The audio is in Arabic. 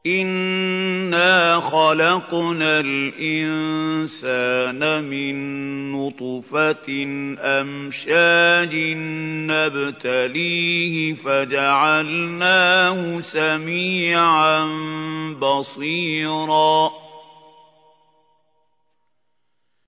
إِنَّا خَلَقْنَا الْإِنسَانَ مِن نُّطْفَةٍ أَمْشَاجٍ نَّبْتَلِيهِ فَجَعَلْنَاهُ سَمِيعًا بَصِيرًا